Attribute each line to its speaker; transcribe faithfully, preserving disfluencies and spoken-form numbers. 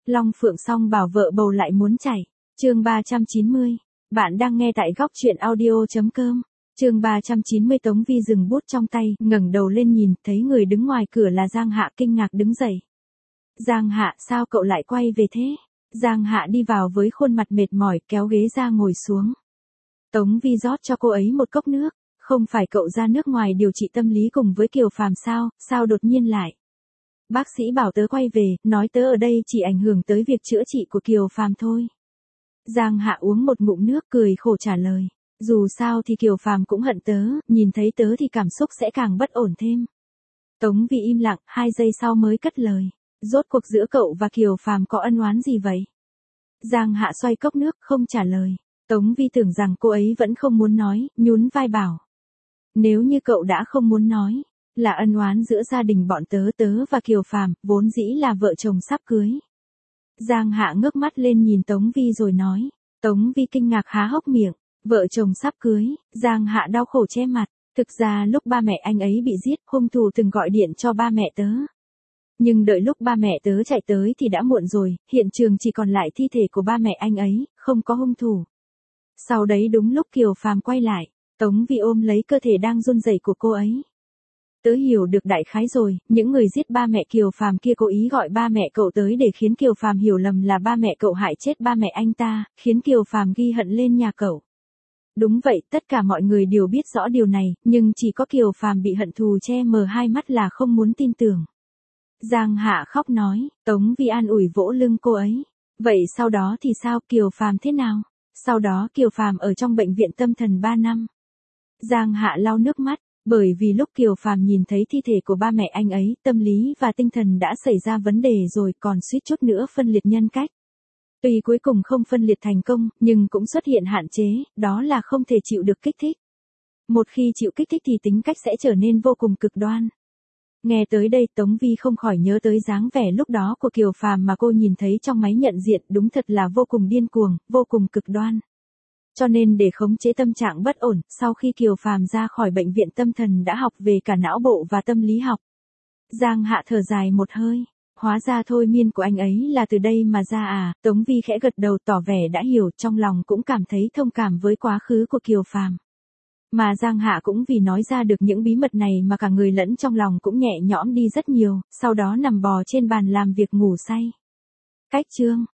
Speaker 1: Long Phượng song bảo vợ bầu lại muốn chảy. Chương ba trăm chín mươi. Bạn đang nghe tại góc truyện audio chấm com. Chương ba trăm chín mươi. Tống Vi dừng bút trong tay, ngẩng đầu lên nhìn, thấy người đứng ngoài cửa là Giang Hạ, kinh ngạc đứng dậy. Giang Hạ, sao cậu lại quay về thế? Giang Hạ đi vào với khuôn mặt mệt mỏi, kéo ghế ra ngồi xuống. Tống Vi rót cho cô ấy một cốc nước. Không phải cậu ra nước ngoài điều trị tâm lý cùng với Kiều Phàm sao, sao đột nhiên lại? Bác sĩ bảo tớ quay về, nói tớ ở đây chỉ ảnh hưởng tới việc chữa trị của Kiều Phàm thôi. Giang Hạ uống một ngụm nước, cười khổ trả lời. Dù sao thì Kiều Phàm cũng hận tớ, nhìn thấy tớ thì cảm xúc sẽ càng bất ổn thêm. Tống Vi im lặng, hai giây sau mới cất lời. Rốt cuộc giữa cậu và Kiều Phàm có ân oán gì vậy? Giang Hạ xoay cốc nước, không trả lời. Tống Vi tưởng rằng cô ấy vẫn không muốn nói, nhún vai bảo. Nếu như cậu đã không muốn nói, là ân oán giữa gia đình bọn tớ tớ và Kiều Phàm, vốn dĩ là vợ chồng sắp cưới. Giang Hạ ngước mắt lên nhìn Tống Vi rồi nói. Tống Vi kinh ngạc há hốc miệng. Vợ chồng sắp cưới, Giang Hạ đau khổ che mặt. Thực ra lúc ba mẹ anh ấy bị giết, hung thủ từng gọi điện cho ba mẹ tớ. Nhưng đợi lúc ba mẹ tớ chạy tới thì đã muộn rồi, hiện trường chỉ còn lại thi thể của ba mẹ anh ấy, không có hung thủ. Sau đấy đúng lúc Kiều Phàm quay lại, Tống Vi ôm lấy cơ thể đang run rẩy của cô ấy. Tớ hiểu được đại khái rồi, những người giết ba mẹ Kiều Phàm kia cố ý gọi ba mẹ cậu tới để khiến Kiều Phàm hiểu lầm là ba mẹ cậu hại chết ba mẹ anh ta, khiến Kiều Phàm ghi hận lên nhà cậu. Đúng vậy, tất cả mọi người đều biết rõ điều này, nhưng chỉ có Kiều Phàm bị hận thù che mờ hai mắt là không muốn tin tưởng. Giang Hạ khóc nói, Tống Vi an ủi vỗ lưng cô ấy. Vậy sau đó thì sao, Kiều Phàm thế nào? Sau đó Kiều Phàm ở trong bệnh viện tâm thần ba năm. Giang Hạ lau nước mắt, bởi vì lúc Kiều Phàm nhìn thấy thi thể của ba mẹ anh ấy, tâm lý và tinh thần đã xảy ra vấn đề rồi, còn suýt chút nữa phân liệt nhân cách. Tuy cuối cùng không phân liệt thành công, nhưng cũng xuất hiện hạn chế, đó là không thể chịu được kích thích. Một khi chịu kích thích thì tính cách sẽ trở nên vô cùng cực đoan. Nghe tới đây Tống Vi không khỏi nhớ tới dáng vẻ lúc đó của Kiều Phàm mà cô nhìn thấy trong máy nhận diện, đúng thật là vô cùng điên cuồng, vô cùng cực đoan. Cho nên để khống chế tâm trạng bất ổn, sau khi Kiều Phàm ra khỏi bệnh viện tâm thần đã học về cả não bộ và tâm lý học. Giang Hạ thở dài một hơi, hóa ra thôi miên của anh ấy là từ đây mà ra à, Tống Vi khẽ gật đầu tỏ vẻ đã hiểu, trong lòng cũng cảm thấy thông cảm với quá khứ của Kiều Phàm. Mà Giang Hạ cũng vì nói ra được những bí mật này mà cả người lẫn trong lòng cũng nhẹ nhõm đi rất nhiều, sau đó nằm bò trên bàn làm việc ngủ say. Cách chương